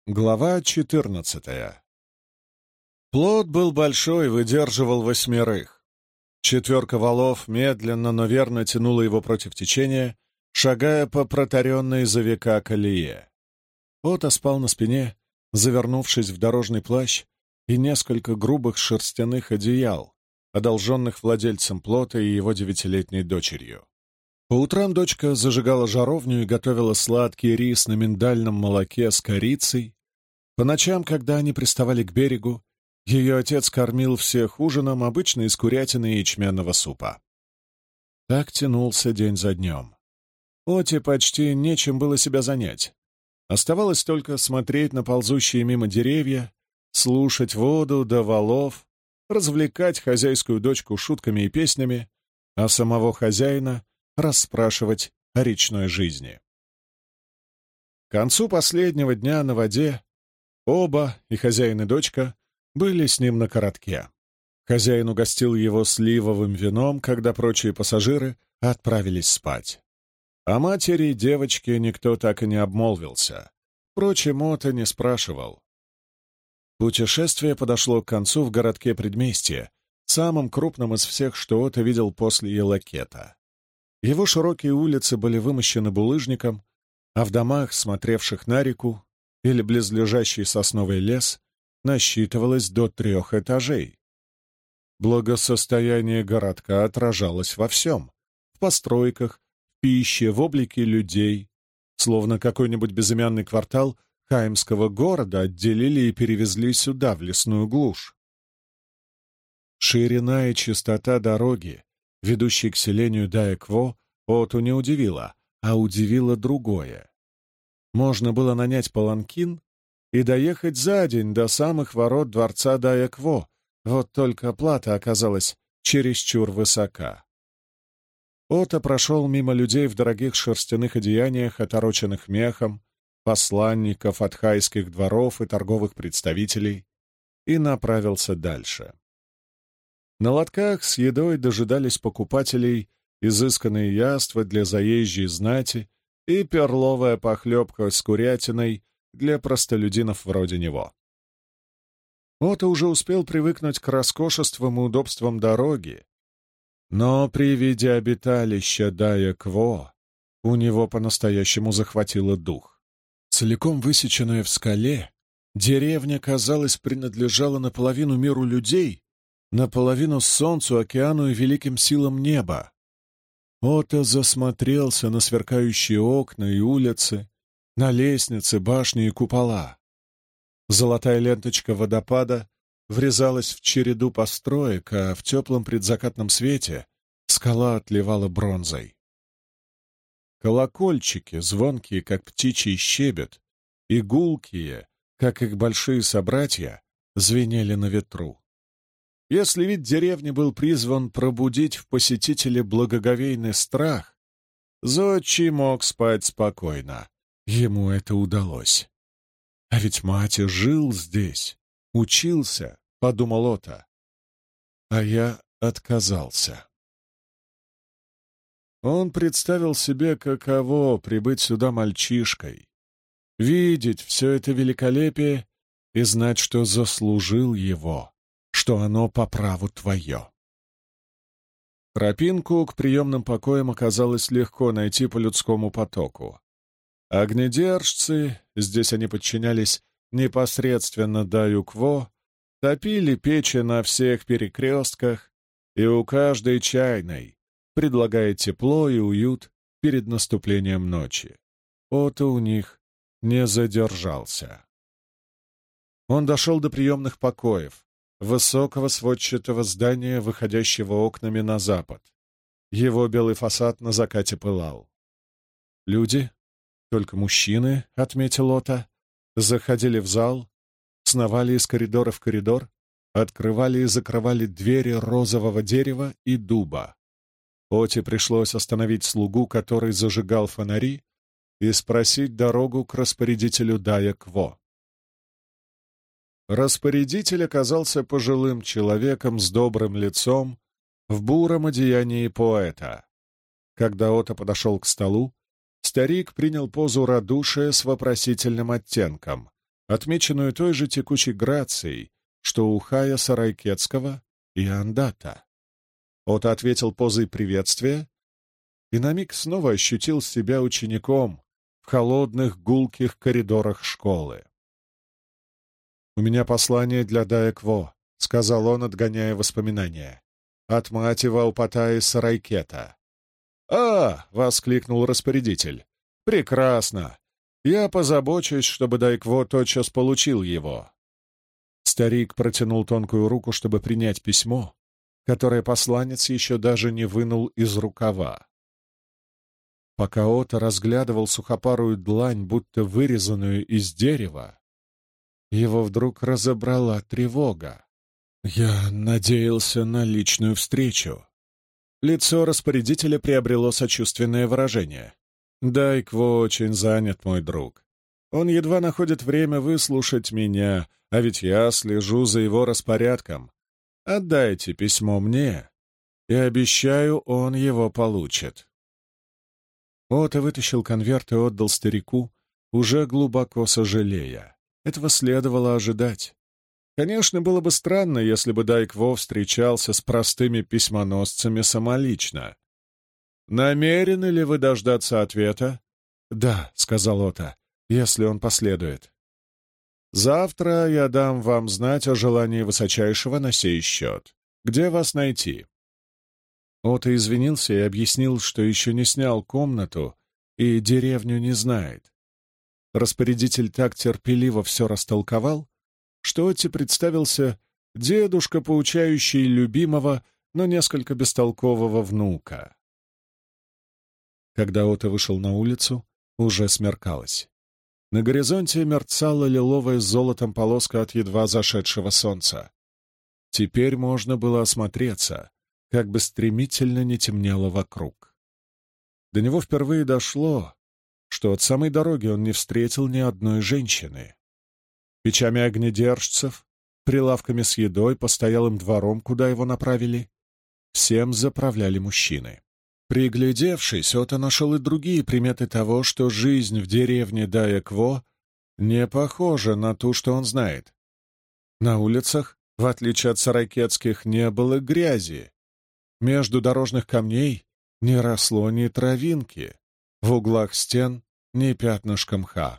Глава 14. Плот был большой, выдерживал 8. Четверка валов медленно, но верно тянула его против течения, шагая по протаренной за века колее. Ота спал на спине, завернувшись в дорожный плащ и несколько грубых шерстяных одеял, одолженных владельцем плота и его 9-летней дочерью. По утрам дочка зажигала жаровню и готовила сладкий рис на миндальном молоке с корицей. По ночам, когда они приставали к берегу, ее отец кормил всех ужином, обычно из курятины и ячменного супа. Так тянулся день за днем. Оте почти нечем было себя занять. Оставалось только смотреть на ползущие мимо деревья, слушать воду до валов, развлекать хозяйскую дочку шутками и песнями, а самого хозяина расспрашивать о речной жизни. К концу последнего дня на воде оба, и хозяин, и дочка, были с ним на коротке. Хозяин угостил его сливовым вином, когда прочие пассажиры отправились спать. О матери девочки никто так и не обмолвился. Впрочем, Ота не спрашивал. Путешествие подошло к концу в городке предместья, самом крупном из всех, что Ота видел после Елакета. Его широкие улицы были вымощены булыжником, а в домах, смотревших на реку или близлежащий сосновый лес, насчитывалось до 3 этажей. Благосостояние городка отражалось во всем — в постройках, в пище, в облике людей, словно какой-нибудь безымянный квартал Хаймского города отделили и перевезли сюда, в лесную глушь. Ширина и чистота дороги, ведущей к селению Дайекво, Оту не удивила, а удивило другое. Можно было нанять паланкин и доехать за день до самых ворот дворца Дайекво, вот только плата оказалась чересчур высока. Ота прошел мимо людей в дорогих шерстяных одеяниях, отороченных мехом, посланников от хайских дворов и торговых представителей, и направился дальше. На лотках с едой дожидались покупателей изысканные яства для заезжей знати и перловая похлебка с курятиной для простолюдинов вроде него. Ота уже успел привыкнуть к роскошествам и удобствам дороги, но при виде обиталища Дайекво у него по-настоящему захватило дух. Целиком высеченная в скале, деревня, казалось, принадлежала наполовину миру людей, наполовину солнцу, океану и великим силам неба. Ота засмотрелся на сверкающие окна и улицы, на лестницы, башни и купола. Золотая ленточка водопада врезалась в череду построек, а в теплом предзакатном свете скала отливала бронзой. Колокольчики, звонкие, как птичий щебет, и гулкие, как их большие собратья, звенели на ветру. Если вид деревни был призван пробудить в посетителе благоговейный страх, зодчий мог спать спокойно. Ему это удалось. А ведь мать жил здесь, учился, — подумал Ота. А я отказался. Он представил себе, каково прибыть сюда мальчишкой, видеть все это великолепие и знать, что заслужил его, что оно по праву твое. Тропинку к приемным покоям оказалось легко найти по людскому потоку. Огнедержцы, здесь они подчинялись непосредственно Дайекво, топили печи на всех перекрестках и у каждой чайной, предлагая тепло и уют перед наступлением ночи. Ота у них не задержался. Он дошел до приемных покоев, высокого сводчатого здания, выходящего окнами на запад. Его белый фасад на закате пылал. Люди, только мужчины, — отметил Ота, — заходили в зал, сновали из коридора в коридор, открывали и закрывали двери розового дерева и дуба. Оте пришлось остановить слугу, который зажигал фонари, и спросить дорогу к распорядителю Дайекво. Распорядитель оказался пожилым человеком с добрым лицом в буром одеянии поэта. Когда Ота подошел к столу, старик принял позу радушия с вопросительным оттенком, отмеченную той же текучей грацией, что у Хая Сарайкетского и Андата. Ота ответил позой приветствия и на миг снова ощутил себя учеником в холодных гулких коридорах школы. «У меня послание для Даекво», — сказал он, отгоняя воспоминания. «От мати Ваупатаи Сарайкета». «А!» — воскликнул распорядитель. «Прекрасно! Я позабочусь, чтобы Дайкво тотчас получил его». Старик протянул тонкую руку, чтобы принять письмо, которое посланец еще даже не вынул из рукава. Пока Ота разглядывал сухопарую длань, будто вырезанную из дерева, его вдруг разобрала тревога. «Я надеялся на личную встречу». Лицо распорядителя приобрело сочувственное выражение. «Дайкво очень занят, мой друг. Он едва находит время выслушать меня, а ведь я слежу за его распорядком. Отдайте письмо мне, и обещаю, он его получит». Ота вытащил конверт и отдал старику, уже глубоко сожалея. Этого следовало ожидать. Конечно, было бы странно, если бы Дайкво встречался с простыми письмоносцами самолично. «Намерены ли вы дождаться ответа?» «Да», — сказал Ота, — «если он последует». «Завтра я дам вам знать о желании высочайшего на сей счет. Где вас найти?» Ота извинился и объяснил, что еще не снял комнату и деревню не знает. Распорядитель так терпеливо все растолковал, что Отте представился дедушка, поучающий любимого, но несколько бестолкового внука. Когда Ота вышел на улицу, уже смеркалось. На горизонте мерцала лиловая с золотом полоска от едва зашедшего солнца. Теперь можно было осмотреться, как бы стремительно не темнело вокруг. До него впервые дошло, что от самой дороги он не встретил ни одной женщины. Печами огнедержцев, прилавками с едой, постоялым двором, куда его направили, всем заправляли мужчины. Приглядевшись, Ота нашел и другие приметы того, что жизнь в деревне Даекво не похожа на ту, что он знает. На улицах, в отличие от сарайкетских, не было грязи. Между дорожных камней не росло ни травинки, в углах стен ни пятнышка мха.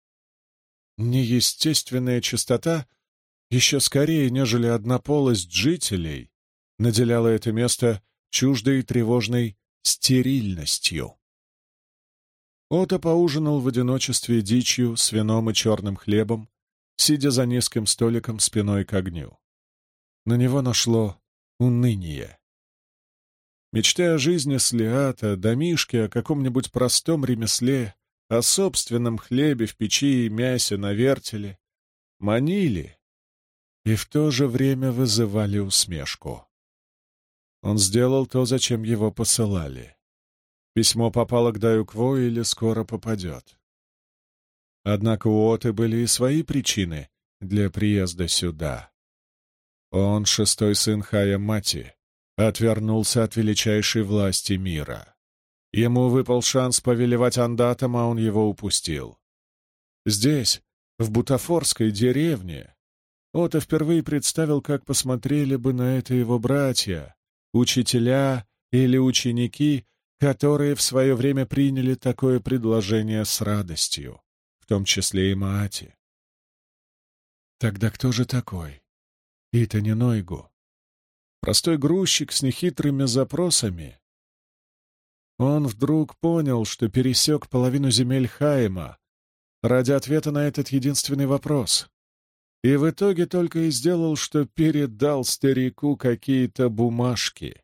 Неестественная чистота, еще скорее, нежели однополость жителей, наделяла это место чуждой и тревожной стерильностью. Ота поужинал в одиночестве дичью с вином и черным хлебом, сидя за низким столиком спиной к огню. На него нашло уныние. Мечты о жизни с Лиата, домишке, о каком-нибудь простом ремесле, о собственном хлебе в печи и мясе на вертеле манили и в то же время вызывали усмешку. Он сделал то, зачем его посылали. Письмо попало к Дайкво или скоро попадет. Однако у Оты были и свои причины для приезда сюда. Он, шестой сын Хая Мати, отвернулся от величайшей власти мира. Ему выпал шанс повелевать андатом, а он его упустил. Здесь, в бутафорской деревне, Ота впервые представил, как посмотрели бы на это его братья, учителя или ученики, которые в свое время приняли такое предложение с радостью, в том числе и Маати. Тогда кто же такой? Итани Нойгу. Простой грузчик с нехитрыми запросами. Он вдруг понял, что пересек половину земель Хайма ради ответа на этот единственный вопрос. И в итоге только и сделал, что передал старику какие-то бумажки.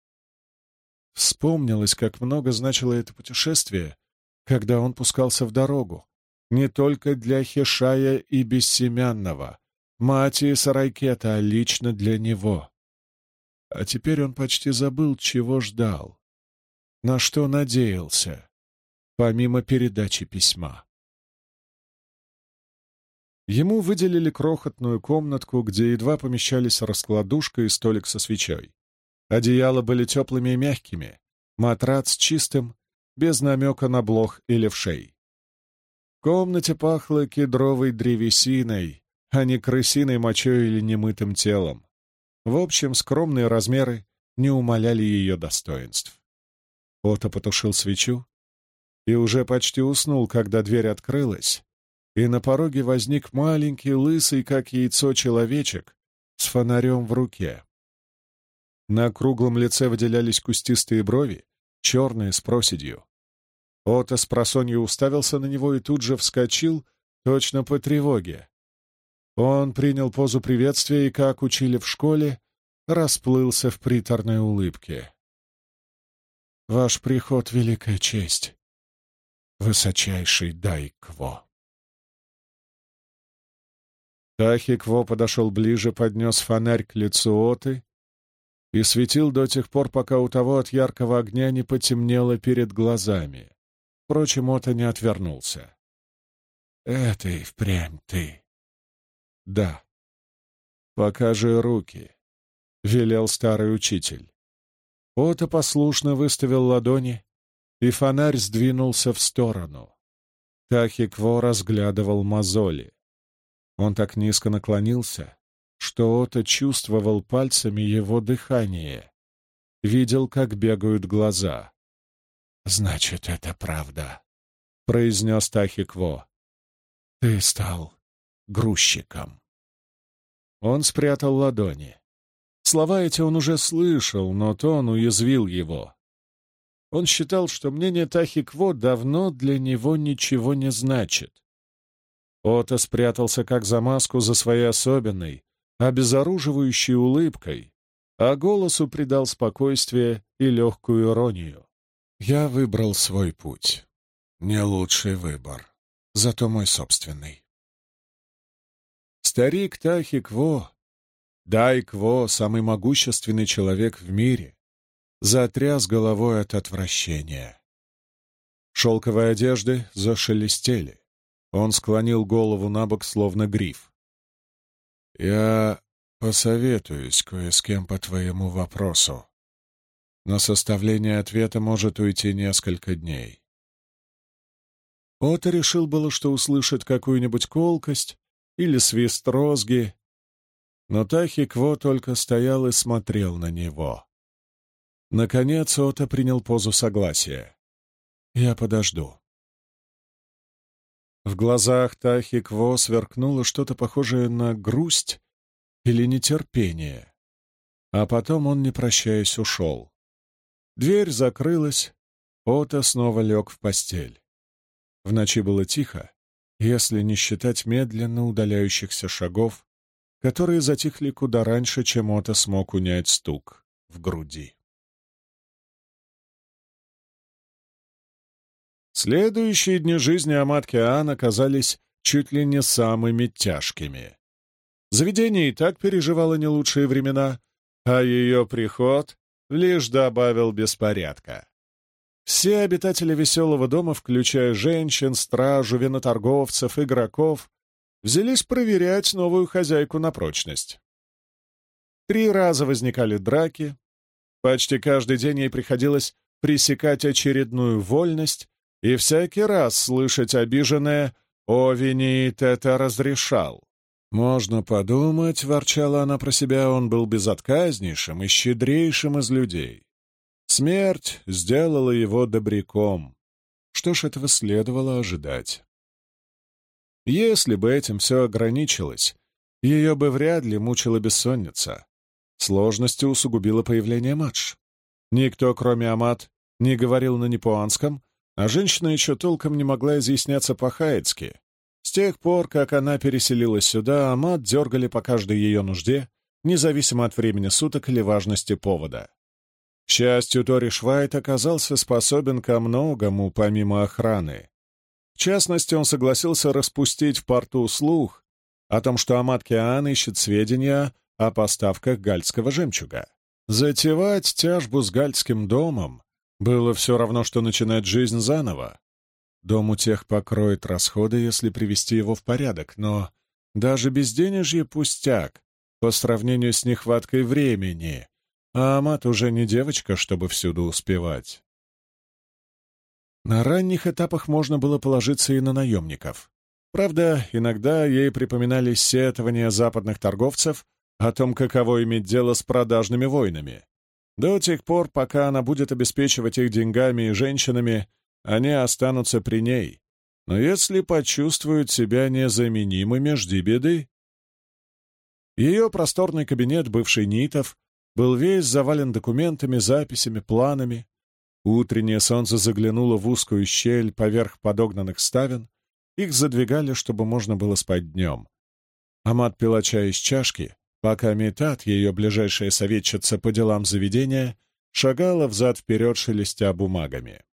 Вспомнилось, как много значило это путешествие, когда он пускался в дорогу. Не только для Хешая и Бессемянного, Маати и Сарайкета, а лично для него. А теперь он почти забыл, чего ждал, на что надеялся, помимо передачи письма. Ему выделили крохотную комнатку, где едва помещались раскладушка и столик со свечой. Одеяла были теплыми и мягкими, матрац чистым, без намека на блох или вшей. В комнате пахло кедровой древесиной, а не крысиной мочой или немытым телом. В общем, скромные размеры не умаляли ее достоинств. Ото потушил свечу и уже почти уснул, когда дверь открылась, и на пороге возник маленький, лысый, как яйцо, человечек с фонарем в руке. На круглом лице выделялись кустистые брови, черные с проседью. Ото спросонью уставился на него и тут же вскочил, точно по тревоге. Он принял позу приветствия и, как учили в школе, расплылся в приторной улыбке. «Ваш приход — великая честь, высочайший Дай-Кво». Тахи-Кво подошел ближе, поднес фонарь к лицу Оты и светил до тех пор, пока у того от яркого огня не потемнело перед глазами. Впрочем, Ота не отвернулся. «Это и впрямь ты». «Да». «Покажи руки», — велел старый учитель. Ота послушно выставил ладони, и фонарь сдвинулся в сторону. Тахи-Кво разглядывал мозоли. Он так низко наклонился, что Ота чувствовал пальцами его дыхание, видел, как бегают глаза. «Значит, это правда», — произнес Тахи-Кво. «Ты стал грузчиком». Он спрятал ладони. Слова эти он уже слышал, но тон уязвил его. Он считал, что мнение Тахи-Кво давно для него ничего не значит. Ото спрятался как за маску за своей особенной, обезоруживающей улыбкой, а голосу придал спокойствие и легкую иронию. «Я выбрал свой путь. Не лучший выбор, зато мой собственный». Старик Тахи-Кво, Дай-Кво, самый могущественный человек в мире, затряс головой от отвращения. Шелковые одежды зашелестели. Он склонил голову набок, словно гриф. «Я посоветуюсь кое с кем по твоему вопросу. На составление ответа может уйти несколько дней». Ото решил было, что услышит какую-нибудь колкость или свист розги, но Тахи-Кво только стоял и смотрел на него. Наконец Ото принял позу согласия. «Я подожду». В глазах Тахи-Кво сверкнуло что-то похожее на грусть или нетерпение. А потом он, не прощаясь, ушел. Дверь закрылась, Ото снова лег в постель. В ночи было тихо, если не считать медленно удаляющихся шагов, которые затихли куда раньше, чем Ото смог унять стук в груди. Следующие дни жизни Аматки Аан оказались чуть ли не самыми тяжкими. Заведение и так переживало не лучшие времена, а ее приход лишь добавил беспорядка. Все обитатели веселого дома, включая женщин, стражу, виноторговцев, игроков, взялись проверять новую хозяйку на прочность. 3 раза возникали драки, почти каждый день ей приходилось пресекать очередную вольность, и всякий раз слышать обиженное «Овинит это разрешал». «Можно подумать», — ворчала она про себя, — «он был безотказнейшим и щедрейшим из людей. Смерть сделала его добряком. Что ж, этого следовало ожидать». Если бы этим все ограничилось, ее бы вряд ли мучила бессонница. Сложности усугубило появление Мадж. Никто, кроме Амат, не говорил на непуанском, а женщина еще толком не могла изъясняться по-хаитски. С тех пор, как она переселилась сюда, Амат дергали по каждой ее нужде, независимо от времени суток или важности повода. К счастью, Тори Швайт оказался способен ко многому, помимо охраны. В частности, он согласился распустить в порту слух о том, что Аматки Аан ищет сведения о поставках гальского жемчуга. Затевать тяжбу с гальским домом было все равно, что начинать жизнь заново. Дом у тех покроет расходы, если привести его в порядок, но даже безденежье пустяк по сравнению с нехваткой времени, а Амат уже не девочка, чтобы всюду успевать. На ранних этапах можно было положиться и на наемников. Правда, иногда ей припоминались сетования западных торговцев о том, каково иметь дело с продажными воинами. До тех пор, пока она будет обеспечивать их деньгами и женщинами, они останутся при ней. Но если почувствуют себя незаменимыми, жди беды. Ее просторный кабинет, бывший Нитов, был весь завален документами, записями, планами. Утреннее солнце заглянуло в узкую щель поверх подогнанных ставен. Их задвигали, чтобы можно было спать днем. Амат пила чай из чашки, пока Митат, ее ближайшая советчица по делам заведения, шагала взад-вперед, шелестя бумагами.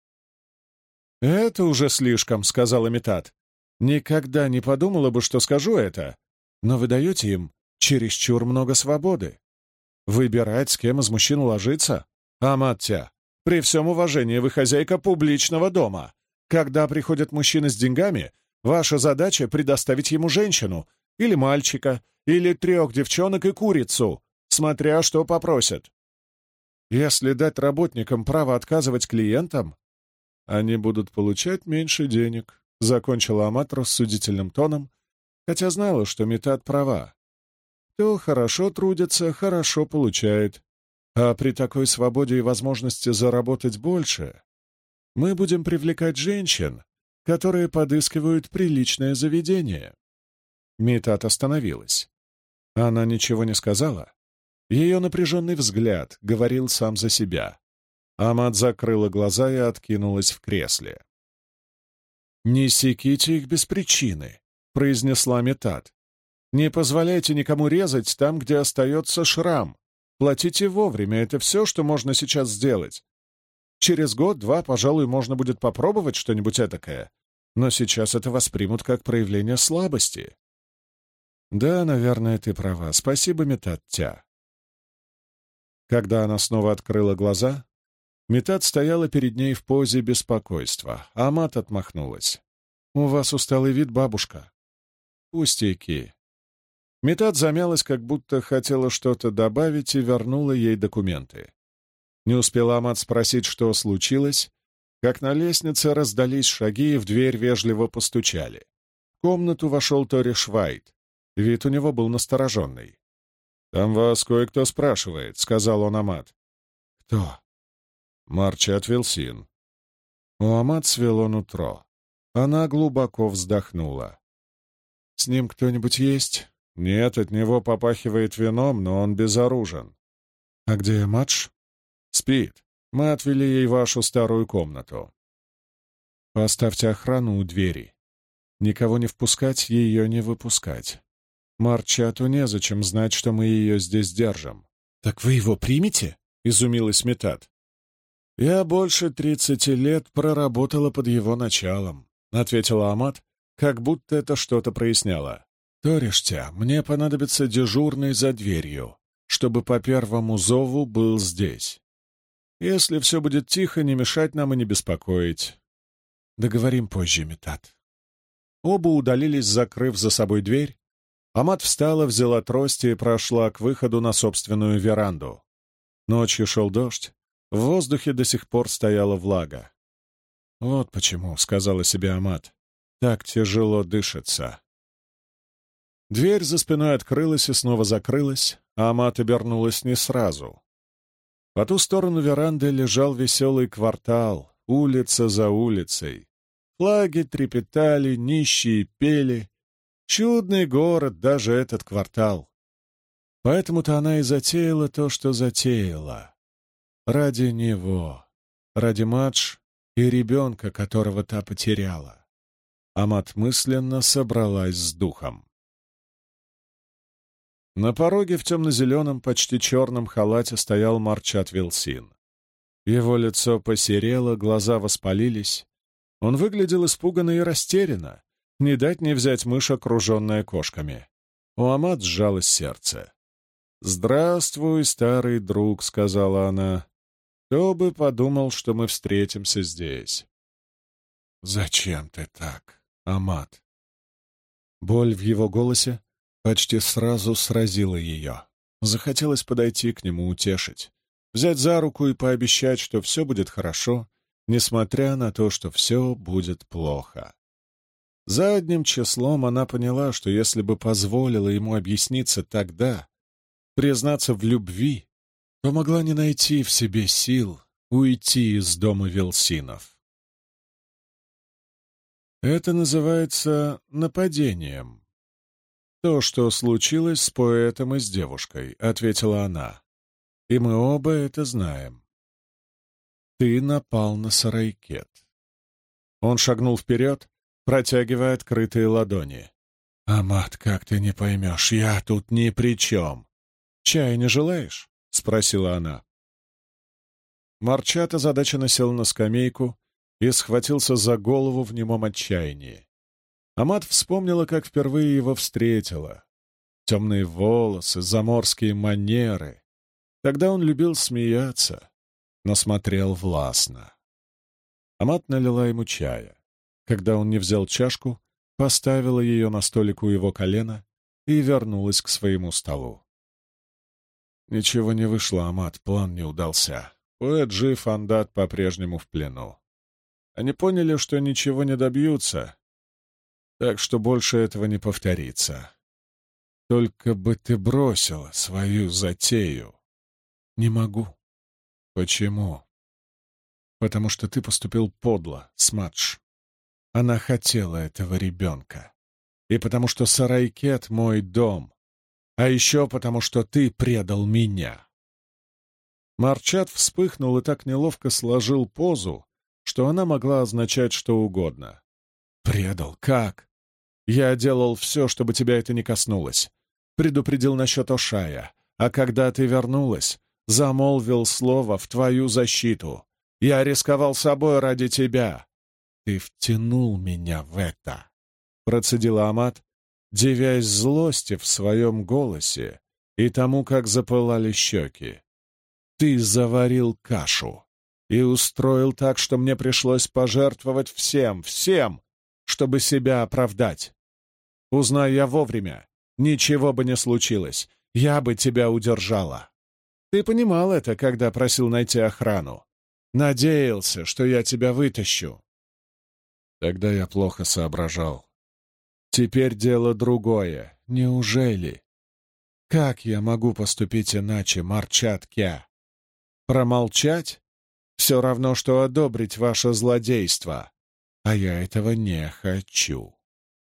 «Это уже слишком», — сказала Митат. «Никогда не подумала бы, что скажу это, но вы даете им чересчур много свободы. Выбирать, с кем из мужчин ложиться? Амат-тя, при всем уважении, вы хозяйка публичного дома. Когда приходят мужчины с деньгами, ваша задача — предоставить ему женщину, или мальчика, или 3 девчонок и курицу, смотря что попросят. Если дать работникам право отказывать клиентам, они будут получать меньше денег», — закончила Амат рассудительным тоном, хотя знала, что Митат права. Кто хорошо трудится, хорошо получает, а при такой свободе и возможности заработать больше мы будем привлекать женщин, которые подыскивают приличное заведение. Митат остановилась. Она ничего не сказала. Ее напряженный взгляд говорил сам за себя. Амат закрыла глаза и откинулась в кресле. «Не секите их без причины», — произнесла Митат. «Не позволяйте никому резать там, где остается шрам. Платите вовремя, это все, что можно сейчас сделать. Через год-два, пожалуй, можно будет попробовать что-нибудь этакое, но сейчас это воспримут как проявление слабости». «Да, наверное, ты права. Спасибо, Митат-тя». Когда она снова открыла глаза, Митат стояла перед ней в позе беспокойства, а Амат отмахнулась. «У вас усталый вид, бабушка». «Пустяки». Митат замялась, как будто хотела что-то добавить, и вернула ей документы. Не успела Амат спросить, что случилось, как на лестнице раздались шаги, и в дверь вежливо постучали. В комнату вошел Тори Швайт. Вид у него был настороженный. «Там вас кое-кто спрашивает», — сказал он Амат. «Кто?» «Марчат Вилсин». У Амат свело нутро. Она глубоко вздохнула. «С ним кто-нибудь есть?» «Нет, от него попахивает вином, но он безоружен». «А где Мадж?» «Спит. Мы отвели ей вашу старую комнату». «Поставьте охрану у двери. Никого не впускать, ее не выпускать. Марчату незачем знать, что мы ее здесь держим». «Так вы его примете?» — изумилась Митат. «Я больше 30 лет проработала под его началом», — ответила Амат, как будто это что-то проясняло. «Ториштя, мне понадобится дежурный за дверью, чтобы по первому зову был здесь. Если все будет тихо, не мешать нам и не беспокоить. Договорим позже, Митат». Оба удалились, закрыв за собой дверь. Амат встала, взяла трость и прошла к выходу на собственную веранду. Ночью шел дождь, в воздухе до сих пор стояла влага. «Вот почему», — сказала себе Амат, — «так тяжело дышится». Дверь за спиной открылась и снова закрылась, а Амат обернулась не сразу. По ту сторону веранды лежал веселый квартал, улица за улицей. Флаги трепетали, нищие пели. Чудный город, даже этот квартал. Поэтому-то она и затеяла то, что затеяла. Ради него, ради Мадж и ребенка, которого та потеряла. Амат мысленно собралась с духом. На пороге в темно-зеленом, почти черном халате стоял Марчат Вилсин. Его лицо посерело, глаза воспалились. Он выглядел испуганно и растерянно. Не дать не взять мышь, окруженная кошками. У Амат сжалось сердце. «Здравствуй, старый друг», — сказала она. «Кто бы подумал, что мы встретимся здесь?» «Зачем ты так, Амат?» Боль в его голосе почти сразу сразила ее. Захотелось подойти к нему, утешить, взять за руку и пообещать, что все будет хорошо, несмотря на то, что все будет плохо. Задним числом она поняла, что если бы позволила ему объясниться тогда, признаться в любви, то могла не найти в себе сил уйти из дома Вилсинов. Это называется нападением. То, что случилось с поэтом и с девушкой, — ответила она. И мы оба это знаем. Ты напал на Сарайкет. Он шагнул вперед, протягивая открытые ладони. «Амат, как ты не поймешь, я тут ни при чем!» «Чая не желаешь?» — спросила она. Марчат озадаченно сел на скамейку и схватился за голову в немом отчаянии. Амат вспомнила, как впервые его встретила. Темные волосы, заморские манеры. Тогда он любил смеяться, но смотрел властно. Амат налила ему чая. Когда он не взял чашку, поставила ее на столик у его колена и вернулась к своему столу. Ничего не вышло, Амат, план не удался. Поэт жив, Андат по-прежнему в плену. Они поняли, что ничего не добьются, так что больше этого не повторится. Только бы ты бросила свою затею. Не могу. Почему? Потому что ты поступил подло, Смадж. Она хотела этого ребенка. И потому что Сарайкет — мой дом. А еще потому что ты предал меня. Марчат вспыхнул и так неловко сложил позу, что она могла означать что угодно. «Предал? Как? Я делал все, чтобы тебя это не коснулось. Предупредил насчет Ошая, а когда ты вернулась, замолвил слово в твою защиту. Я рисковал собой ради тебя. Ты втянул меня в это», — процедила Амат, дивясь злости в своем голосе и тому, как запылали щеки. «Ты заварил кашу и устроил так, что мне пришлось пожертвовать всем, чтобы себя оправдать. Узнай я вовремя, ничего бы не случилось, я бы тебя удержала. Ты понимал это, когда просил найти охрану. Надеялся, что я тебя вытащу». Тогда я плохо соображал. Теперь дело другое. Неужели? Как я могу поступить иначе, Марчат Кя? Промолчать? Все равно, что одобрить ваше злодейство. А я этого не хочу.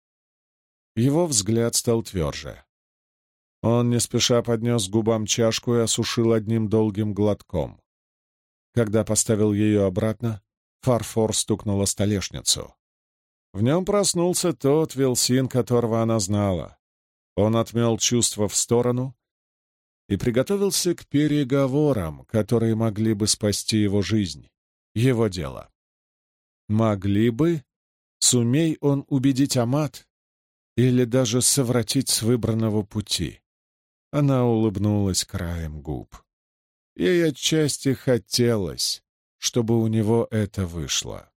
Его взгляд стал тверже. Он не спеша поднес к губам чашку и осушил одним долгим глотком. Когда поставил ее обратно, фарфор стукнул о столешницу. В нем проснулся тот Вилсин, которого она знала. Он отмел чувства в сторону и приготовился к переговорам, которые могли бы спасти его жизнь, его дело. Могли бы, сумей он убедить Амат или даже совратить с выбранного пути. Она улыбнулась краем губ. Ей отчасти хотелось, чтобы у него это вышло.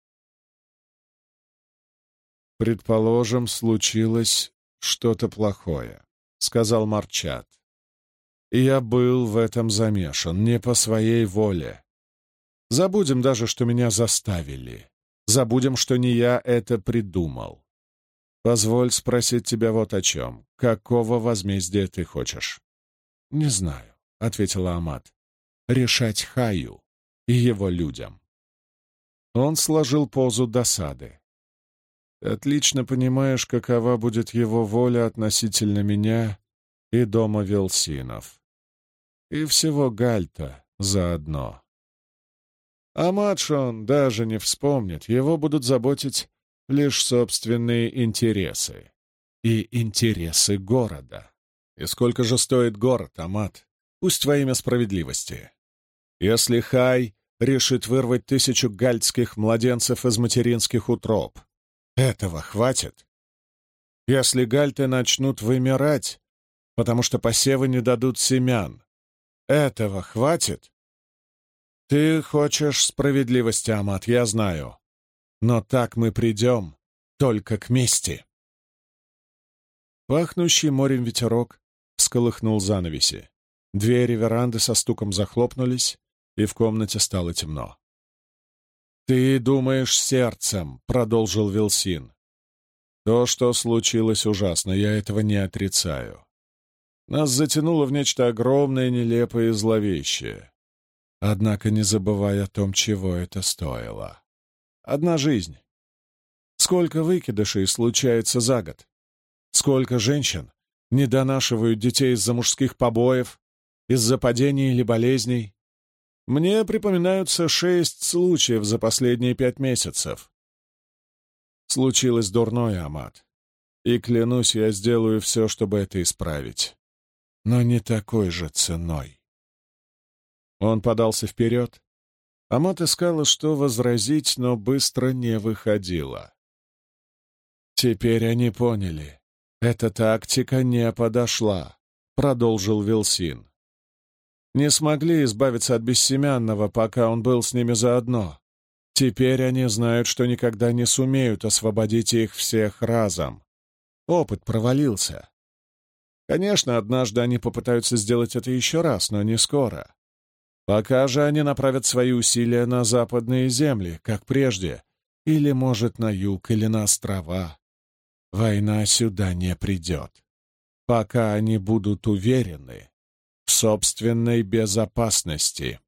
«Предположим, случилось что-то плохое», — сказал Марчат. «И я был в этом замешан, не по своей воле. Забудем даже, что меня заставили. Забудем, что не я это придумал. Позволь спросить тебя вот о чем. Какого возмездия ты хочешь?» «Не знаю», — ответила Амат. «Решать Хаю и его людям». Он сложил позу досады. «Ты отлично понимаешь, какова будет его воля относительно меня и дома Вилсинов. И всего Гальта заодно. А Мадшон даже не вспомнит, его будут заботить лишь собственные интересы. И интересы города. И сколько же стоит город, Амат? Пусть во имя справедливости. Если Хай решит вырвать 1000 гальтских младенцев из материнских утроб, этого хватит? Если гальты начнут вымирать, потому что посевы не дадут семян, этого хватит? Ты хочешь справедливости, Амат, я знаю. Но так мы придем только к мести. Пахнущий морем ветерок всколыхнул занавеси. Двери веранды со стуком захлопнулись, и в комнате стало темно. «Ты думаешь сердцем», — продолжил Вилсин. «То, что случилось, ужасно, я этого не отрицаю. Нас затянуло в нечто огромное, нелепое и зловещее. Однако не забывай о том, чего это стоило. Одна жизнь. Сколько выкидышей случается за год? Сколько женщин не донашивают детей из-за мужских побоев, из-за падений или болезней? Мне припоминаются 6 случаев за последние 5 месяцев. Случилось дурное, Амат, и, клянусь, я сделаю все, чтобы это исправить. Но не такой же ценой». Он подался вперед. Амат искала, что возразить, но быстро не выходила. «Теперь они поняли. Эта тактика не подошла», — продолжил Вилсин. «Не смогли избавиться от Бессемянного, пока он был с ними заодно. Теперь они знают, что никогда не сумеют освободить их всех разом. Опыт провалился. Конечно, однажды они попытаются сделать это еще раз, но не скоро. Пока же они направят свои усилия на западные земли, как прежде, или, может, на юг, или на острова. Война сюда не придет, пока они будут уверены в собственной безопасности».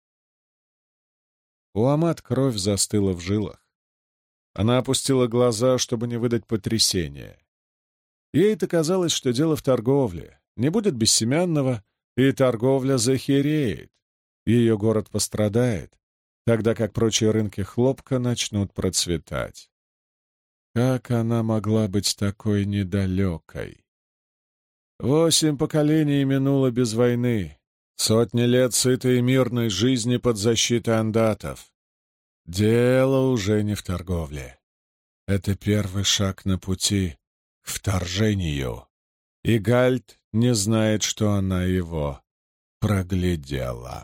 У Амат кровь застыла в жилах. Она опустила глаза, чтобы не выдать потрясения. Ей-то казалось, что дело в торговле. Не будет Бессемянного, и торговля захереет. Ее город пострадает, тогда как прочие рынки хлопка начнут процветать. Как она могла быть такой недалекой? 8 поколений минуло без войны, сотни лет сытой и мирной жизни под защитой андатов. Дело уже не в торговле. Это первый шаг на пути к вторжению, и Гальд не знает, что она его проглядела.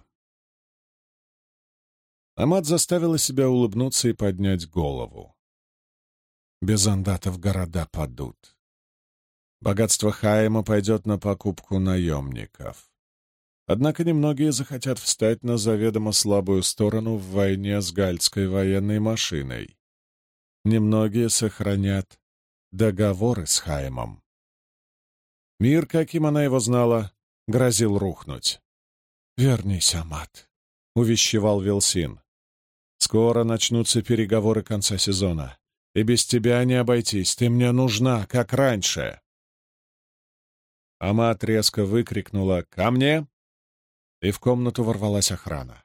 Амат заставила себя улыбнуться и поднять голову. Без андатов города падут. Богатство Хаима пойдет на покупку наемников. Однако немногие захотят встать на заведомо слабую сторону в войне с гальдской военной машиной. Немногие сохранят договоры с Хаимом. Мир, каким она его знала, грозил рухнуть. «Вернись, Амат», — увещевал Вилсин. «Скоро начнутся переговоры конца сезона, и без тебя не обойтись. Ты мне нужна, как раньше». Амат резко выкрикнула «Ко мне!» и в комнату ворвалась охрана.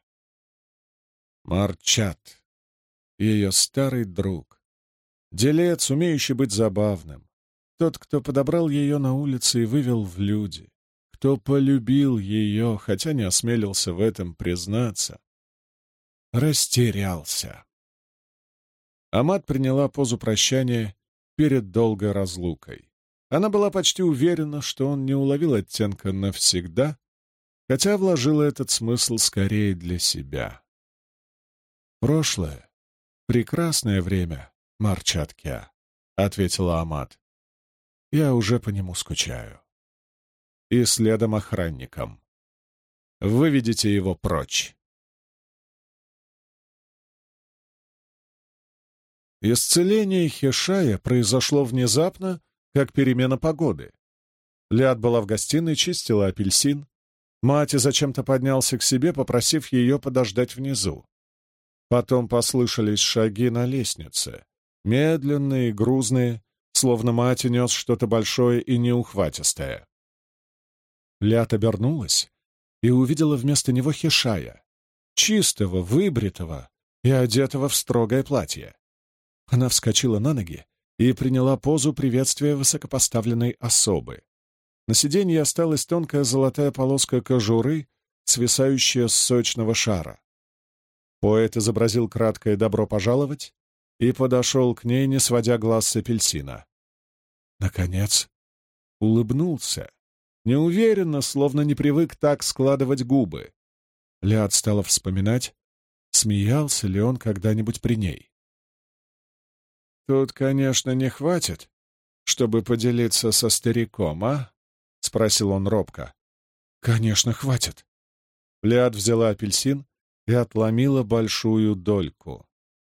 Марчат, ее старый друг, делец, умеющий быть забавным, тот, кто подобрал ее на улице и вывел в люди, кто полюбил ее, хотя не осмелился в этом признаться, растерялся. Амат приняла позу прощания перед долгой разлукой. Она была почти уверена, что он не уловил оттенка «навсегда», хотя вложила этот смысл скорее для себя. «Прошлое — прекрасное время, Марчат-кя», — ответила Амат. «Я уже по нему скучаю». И следом охранникам. «Выведите его прочь». Исцеление Хешая произошло внезапно, как перемена погоды. Ляд была в гостиной, чистила апельсин. Мати зачем-то поднялся к себе, попросив ее подождать внизу. Потом послышались шаги на лестнице, медленные и грузные, словно Мати нес что-то большое и неухватистое. Ляд обернулась и увидела вместо него Хешая, чистого, выбритого и одетого в строгое платье. Она вскочила на ноги и приняла позу приветствия высокопоставленной особы. На сиденье осталась тонкая золотая полоска кожуры, свисающая с сочного шара. Поэт изобразил краткое «добро пожаловать» и подошел к ней, не сводя глаз с апельсина. Наконец, улыбнулся, неуверенно, словно не привык так складывать губы. Ляд стала вспоминать, смеялся ли он когда-нибудь при ней. «Тут, конечно, не хватит, чтобы поделиться со стариком, а?» — спросил он робко. «Конечно, хватит». Ляд взяла апельсин и отломила большую дольку.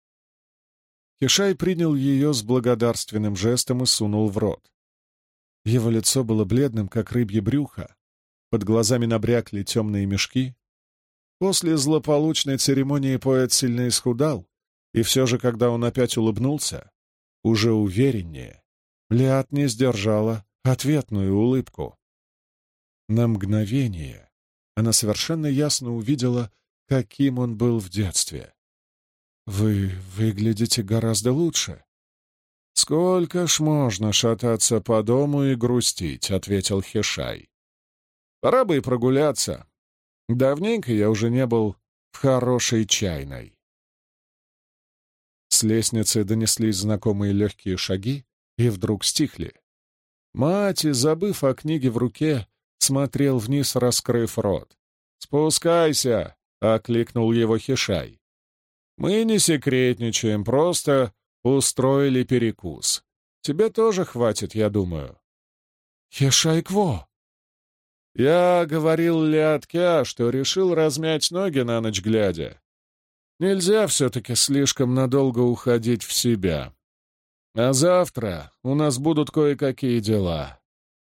Хишай принял ее с благодарственным жестом и сунул в рот. Его лицо было бледным, как рыбье брюхо, под глазами набрякли темные мешки. После злополучной церемонии поэт сильно исхудал, и все же, когда он опять улыбнулся, уже увереннее, Лиад не сдержала ответную улыбку. На мгновение она совершенно ясно увидела, каким он был в детстве. «Вы выглядите гораздо лучше». «Сколько ж можно шататься по дому и грустить?» — ответил Хишай. «Пора бы и прогуляться. Давненько я уже не был в хорошей чайной». С лестницы донеслись знакомые легкие шаги и вдруг стихли. Мати, забыв о книге в руке, смотрел вниз, раскрыв рот. «Спускайся!» — окликнул его Хишай. «Мы не секретничаем, просто устроили перекус. Тебе тоже хватит, я думаю». «Хишай-кво!» «Я говорил Лиадке, что решил размять ноги на ночь глядя. Нельзя все-таки слишком надолго уходить в себя. А завтра у нас будут кое-какие дела.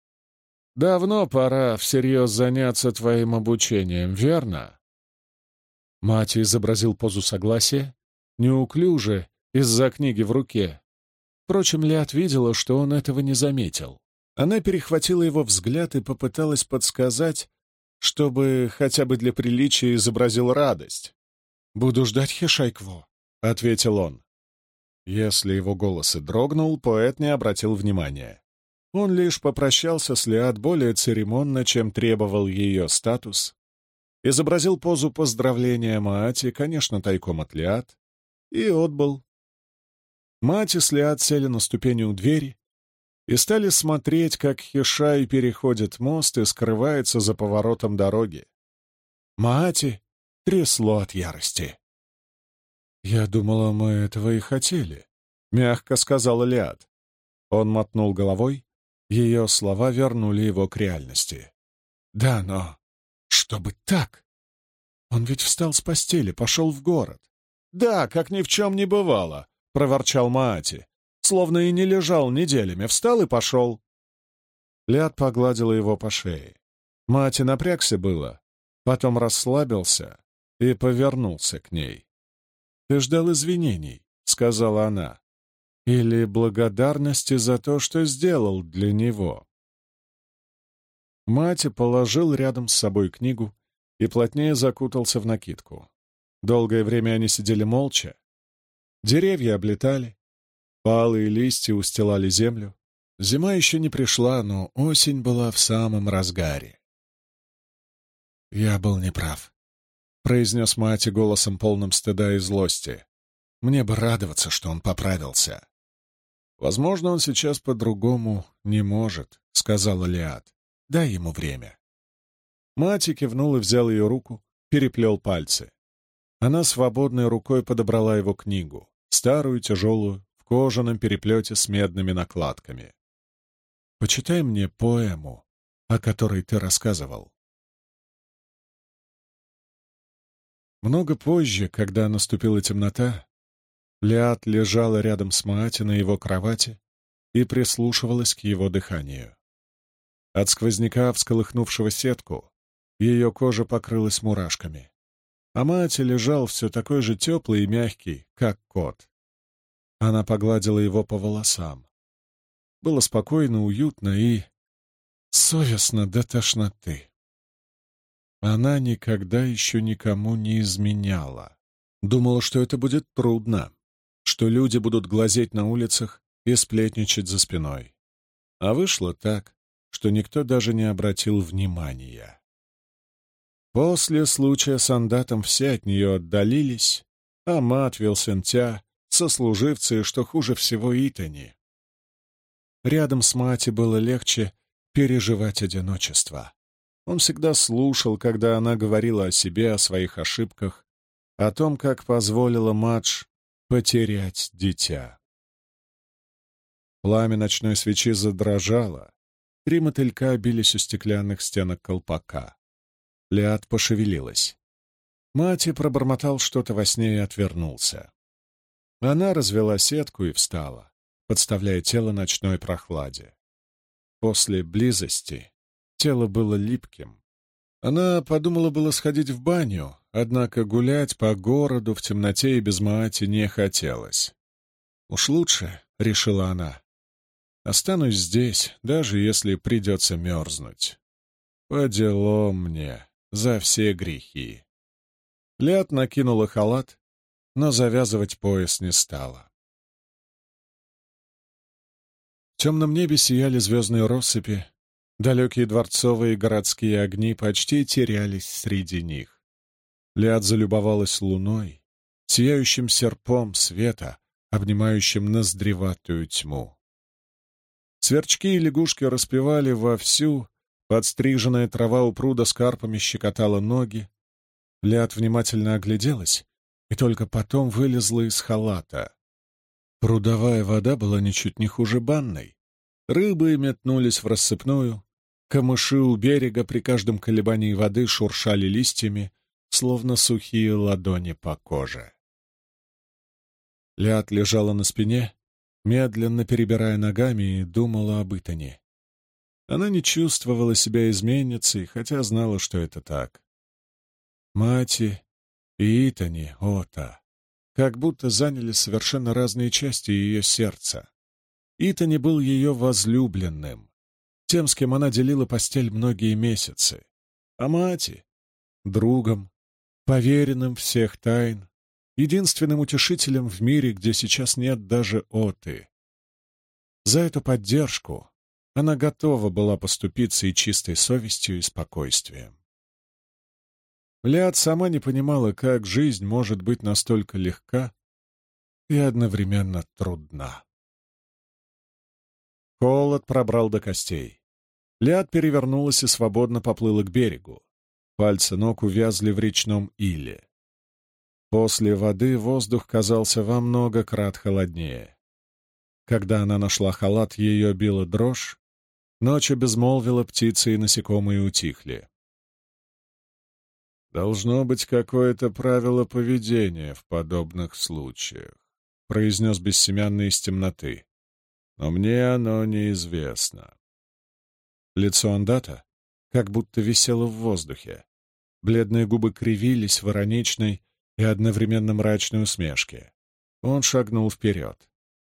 Давно пора всерьез заняться твоим обучением, верно?» Мати изобразил позу согласия, неуклюже, из-за книги в руке. Впрочем, Лиад видела, что он этого не заметил. Она перехватила его взгляд и попыталась подсказать, чтобы хотя бы для приличия изобразил радость. «Буду ждать Хишай-кво», — ответил он. Если его голос и дрогнул, поэт не обратил внимания. Он лишь попрощался с Лиад более церемонно, чем требовал ее статус, изобразил позу поздравления Маати, конечно, тайком от Лиад, и отбыл. Маати с Лиад сели на ступени у двери и стали смотреть, как Хишай переходит мост и скрывается за поворотом дороги. Маати трясло от ярости. «Я думала, мы этого и хотели», — мягко сказала Лиад. Он мотнул головой, ее слова вернули его к реальности. «Да, но чтобы так? Он ведь встал с постели, пошел в город». «Да, как ни в чем не бывало», — проворчал Маати. «Словно и не лежал неделями, встал и пошел». Лиад погладила его по шее. Маати напрягся было, потом расслабился и повернулся к ней. «Ты ждал извинений», — сказала она, — «или благодарности за то, что сделал для него». Маати положил рядом с собой книгу и плотнее закутался в накидку. Долгое время они сидели молча. Деревья облетали, палые листья устилали землю. Зима еще не пришла, но осень была в самом разгаре. «Я был неправ», — произнес Маати голосом полным стыда и злости. «Мне бы радоваться, что он поправился». «Возможно, он сейчас по-другому не может», — сказала Лиад. «Дай ему время». Маати кивнул и взял ее руку, переплел пальцы. Она свободной рукой подобрала его книгу, старую, тяжелую, в кожаном переплете с медными накладками. «Почитай мне поэму, о которой ты рассказывал». Много позже, когда наступила темнота, Лиад лежала рядом с Маати на его кровати и прислушивалась к его дыханию. От сквозняка, всколыхнувшего сетку, ее кожа покрылась мурашками. А Маати лежал все такой же теплый и мягкий, как кот. Она погладила его по волосам. Было спокойно, уютно и совестно до тошноты. Она никогда еще никому не изменяла. Думала, что это будет трудно, что люди будут глазеть на улицах и сплетничать за спиной. А вышло так, что никто даже не обратил внимания. После случая с Андатом все от нее отдалились, а Мат, Вилсентя, сослуживцы, что хуже всего Итани. Рядом с Мати было легче переживать одиночество. Он всегда слушал, когда она говорила о себе, о своих ошибках, о том, как позволила Мадж потерять дитя. Пламя ночной свечи задрожало, 3 мотылька бились у стеклянных стенок колпака. Лиад пошевелилась. Мати пробормотал что-то во сне и отвернулся. Она развела сетку и встала, подставляя тело ночной прохладе. После близости тело было липким. Она подумала было сходить в баню, однако гулять по городу в темноте и без Маати не хотелось. «Уж лучше», — решила она, — «останусь здесь, даже если придется мерзнуть. По делам мне за все грехи». Лиад накинула халат, но завязывать пояс не стала. В темном небе сияли звездные россыпи, далекие дворцовые и городские огни почти терялись среди них. Лиад залюбовалась луной, сияющим серпом света, обнимающим ноздреватую тьму. Сверчки и лягушки распевали вовсю, подстриженная трава у пруда с карпами щекотала ноги. Лиад внимательно огляделась и только потом вылезла из халата. Прудовая вода была ничуть не хуже банной. Рыбы метнулись в рассыпную, камыши у берега при каждом колебании воды шуршали листьями, словно сухие ладони по коже. Лиад лежала на спине, медленно перебирая ногами, и думала об Итане. Она не чувствовала себя изменницей, хотя знала, что это так. Мати и Итани, Ота, как будто заняли совершенно разные части ее сердца. Итани был ее возлюбленным, тем, с кем она делила постель многие месяцы, а Мати — другом, поверенным всех тайн, единственным утешителем в мире, где сейчас нет даже Оты. За эту поддержку она готова была поступиться и чистой совестью, и спокойствием. Лиад сама не понимала, как жизнь может быть настолько легка и одновременно трудна. Холод пробрал до костей. Лиад перевернулась и свободно поплыла к берегу. Пальцы ног увязли в речном иле. После воды воздух казался во много крат холоднее. Когда она нашла халат, ее била дрожь. Ночь обезмолвила, птицы и насекомые утихли. «Должно быть какое-то правило поведения в подобных случаях», — произнес Бессемянный из темноты. «Но мне оно неизвестно». Лицо Андата как будто висело в воздухе. Бледные губы кривились в ироничной и одновременно мрачной усмешке. Он шагнул вперед.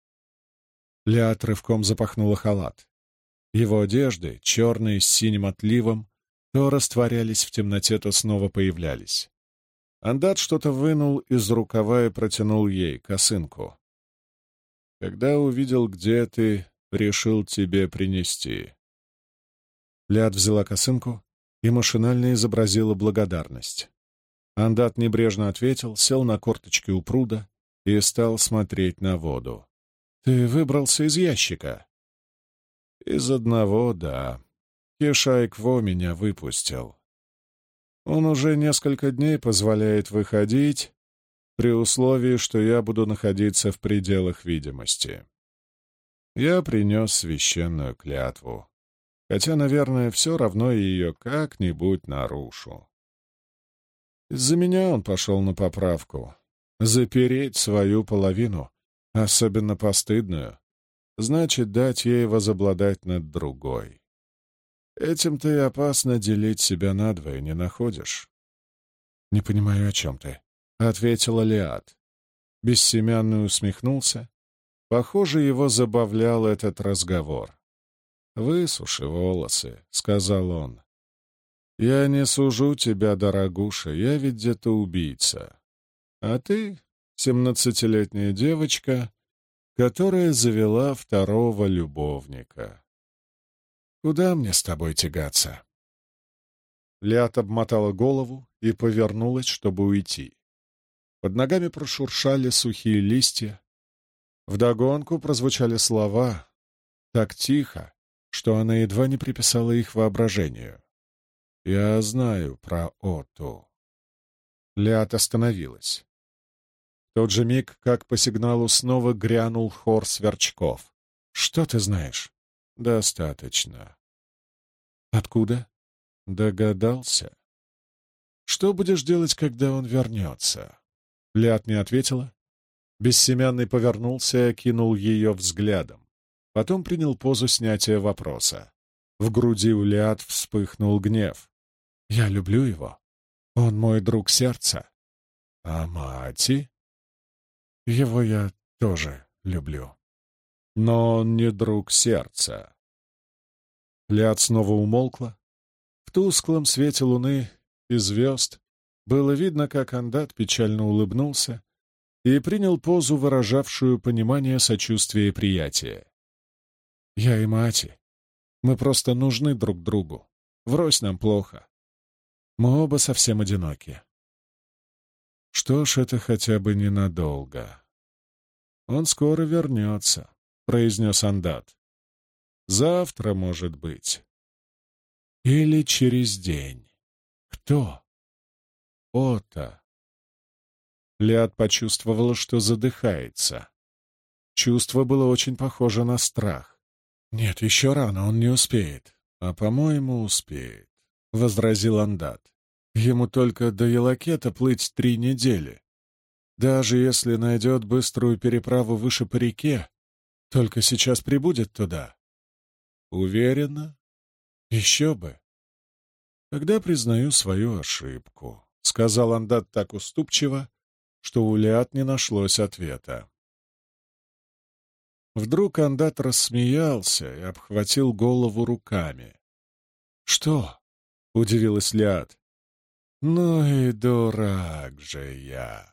Лиад рывком запахнула халат. Его одежды, черные с синим отливом, то растворялись в темноте, то снова появлялись. Андат что-то вынул из рукава и протянул ей косынку. «Когда увидел, где ты, решил тебе принести». Лиад взяла косынку и машинально изобразила благодарность. Андат небрежно ответил, сел на корточки у пруда и стал смотреть на воду. «Ты выбрался из ящика?» «Из одного, да. Кишайкво меня выпустил. Он уже несколько дней позволяет выходить, при условии, что я буду находиться в пределах видимости. Я принес священную клятву, хотя, наверное, все равно ее как-нибудь нарушу. Из-за меня он пошел на поправку. Запереть свою половину, особенно постыдную, значит дать ей возобладать над другой. Этим-то и опасно делить себя надвое, не находишь? «Не понимаю, о чем ты», — ответила Лиад. Бессемянный усмехнулся. Похоже, его забавлял этот разговор. «Высуши волосы», — сказал он. «Я не сужу тебя, дорогуша, я ведь где-то убийца. А ты — 17-летняя девочка, которая завела второго любовника. Куда мне с тобой тягаться?» Лиад обмотала голову и повернулась, чтобы уйти. Под ногами прошуршали сухие листья. Вдогонку прозвучали слова так тихо, что она едва не приписала их воображению. «Я знаю про Оту». Лиад остановилась. В тот же миг, как по сигналу, снова грянул хор сверчков. «Что ты знаешь?» «Достаточно». «Откуда?» «Догадался». «Что будешь делать, когда он вернется?» Лиад не ответила. Бессемянный повернулся и окинул ее взглядом. Потом принял позу снятия вопроса. В груди у Лиад вспыхнул гнев. «Я люблю его. Он мой друг сердца. А Маати? Его я тоже люблю. Но он не друг сердца». Лиад снова умолкла. В тусклом свете луны и звезд было видно, как Андат печально улыбнулся и принял позу, выражавшую понимание, сочувствие и приятие. «Я и Маати. Мы просто нужны друг другу. Врозь нам плохо. Мы оба совсем одиноки». «Что ж, это хотя бы ненадолго. Он скоро вернется», — произнес Андат. «Завтра, может быть. Или через день. Кто?» «Ота». Лиад почувствовала, что задыхается. Чувство было очень похоже на страх. «Нет, еще рано, он не успеет». «А, по-моему, успеет», — возразил Андат. «Ему только до Елакета плыть 3 недели. Даже если найдет быструю переправу выше по реке, только сейчас прибудет туда». «Уверена?» «Еще бы». «Тогда признаю свою ошибку», — сказал Андат так уступчиво, что у Лиад не нашлось ответа. Вдруг Андат рассмеялся и обхватил голову руками. «Что?» — удивилась Лиад. «Ну и дурак же я!»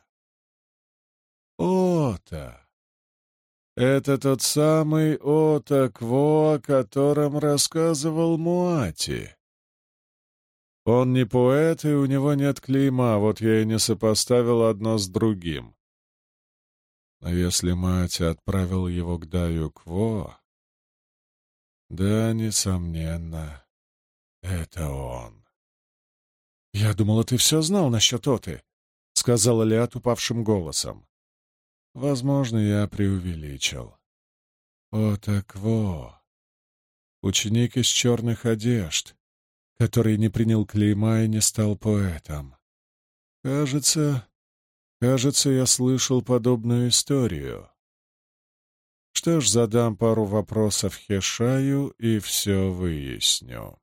«Ота! Это тот самый Ота Кво, о котором рассказывал Муати. Он не поэт, и у него нет клейма, вот я и не сопоставил одно с другим. Но если мать отправила его к Даю Кво, да, несомненно, это он». «Я думала, ты все знал насчет Оты», — сказала Лиад упавшим голосом. «Возможно, я преувеличил. Ота Кво, ученик из черных одежд, который не принял клейма и не стал поэтом. Кажется, я слышал подобную историю. Что ж, задам пару вопросов Хешаю и все выясню».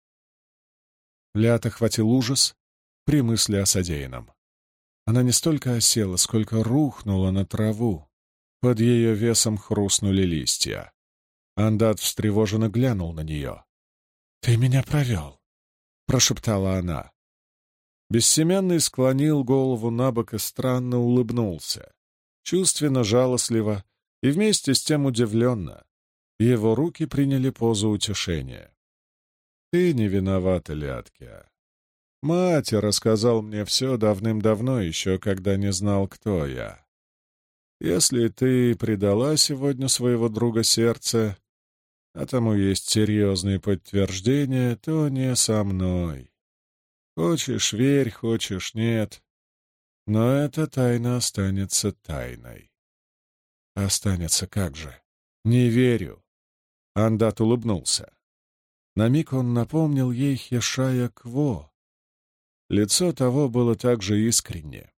Лиад охватил ужас при мысли о содеянном. Она не столько осела, сколько рухнула на траву. Под ее весом хрустнули листья. Андат встревоженно глянул на нее. «Ты меня провел», — прошептала она. Бессемянный склонил голову набок и странно улыбнулся. Чувственно, жалостливо и вместе с тем удивленно. Его руки приняли позу утешения. «Ты не виновата, Лиадкия. Мать рассказал мне все давным-давно, еще когда не знал, кто я. Если ты предала сегодня своего друга сердца, а тому есть серьезные подтверждения, то не со мной. Хочешь — верь, хочешь — нет. Но эта тайна останется тайной». «Останется как же? Не верю». Андат улыбнулся. На миг он напомнил ей Хешая Кво. Лицо того было также искренне.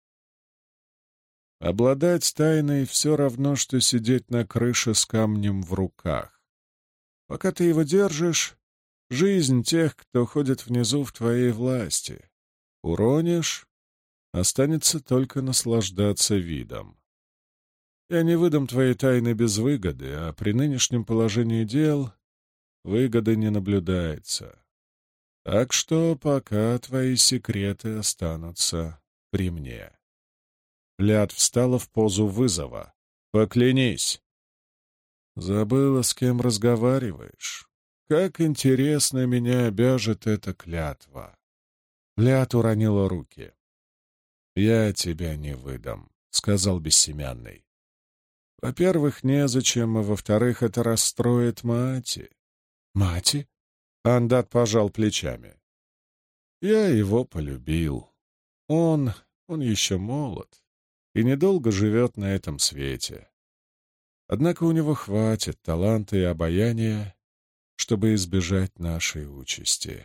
Обладать тайной все равно, что сидеть на крыше с камнем в руках. Пока ты его держишь, жизнь тех, кто ходит внизу, в твоей власти. Уронишь — останется только наслаждаться видом. Я не выдам твоей тайны без выгоды, а при нынешнем положении дел выгоды не наблюдается. Так что пока твои секреты останутся при мне». Лиад встала в позу вызова. «Поклянись!» «Забыла, с кем разговариваешь. Как интересно меня обяжет эта клятва». Лиад уронила руки. «Я тебя не выдам», — сказал Бессемянный. «Во-первых, незачем, а во-вторых, это расстроит Маати». «Маати?» — Андат пожал плечами. «Я его полюбил. Он еще молод и недолго живет на этом свете. Однако у него хватит таланта и обаяния, чтобы избежать нашей участи.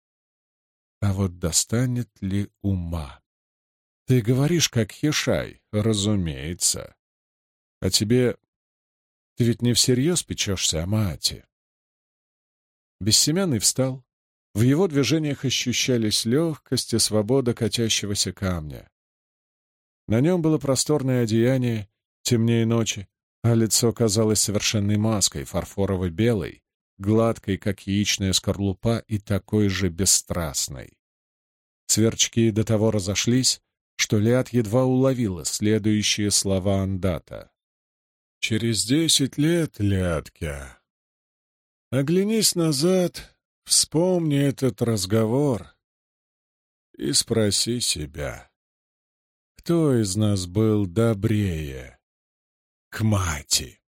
А вот достанет ли ума? Ты говоришь, как Хешай, разумеется. А тебе... Ты ведь не всерьез печешься о Маате?» Бессемянный встал. В его движениях ощущались легкость и свобода катящегося камня. На нем было просторное одеяние, темнее ночи, а лицо казалось совершенной маской, фарфорово-белой, гладкой, как яичная скорлупа, и такой же бесстрастной. Сверчки до того разошлись, что Лиад едва уловила следующие слова Андата. «Через 10 лет, Лиадкя, оглянись назад, вспомни этот разговор и спроси себя, кто из нас был добрее к Мати?»